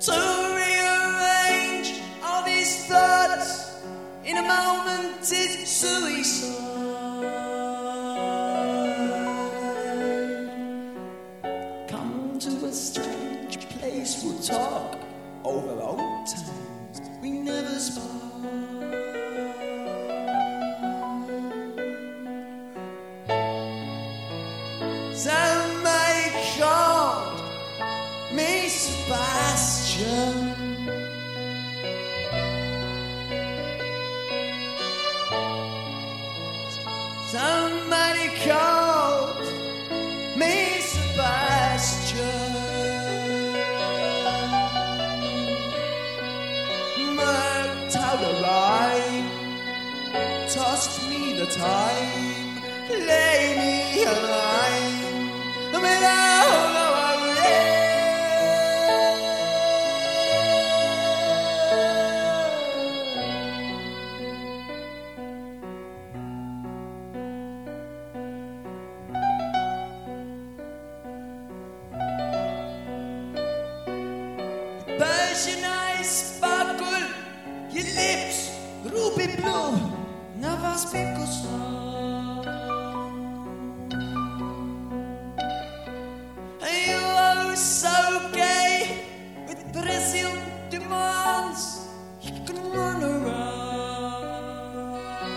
to rearrange all these thoughts in a moment is suicide. Come to a strange place, we'll talk over old times we never spoke. Somebody called me Sebastian. Somebody called me Sebastian. Marked out a rhyme, tossed me the time, lay me a line. Persian eyes sparkle, your lips ruby blue, never speak a song. You are so gay with Brazil demands, you can run around.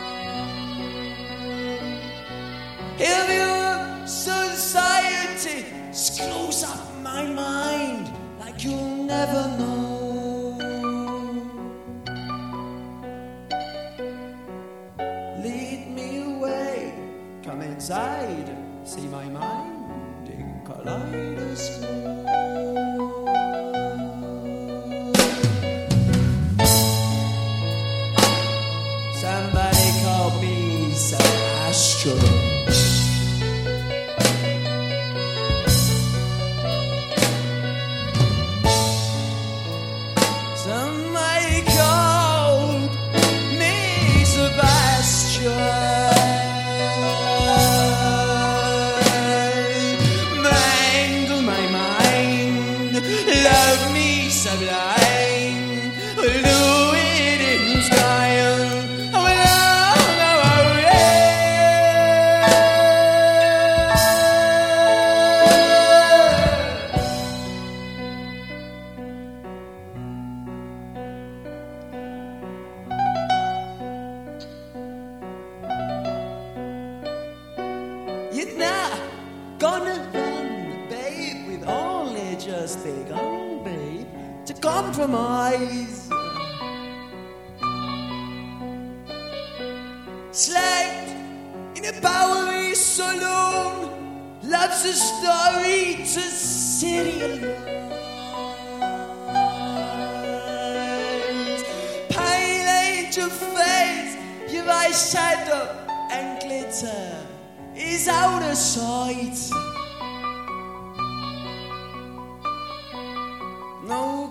If your society screws up my mind like you'll never know. Lead me away, come inside, see my mind in kaleidoscope. Somebody call me Sebastian. Somebody called me Sebastian. Mangle my mind, love me sublime, do it in style. You're not gonna run, babe, with only just begun, babe, to compromise. Slagged in a Bowery saloon, loves a story to serialize. Pale angel face, your eyes shadow and glitter is out of sight. No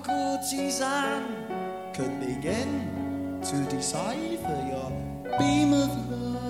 courtesan could begin to decipher your beam of light.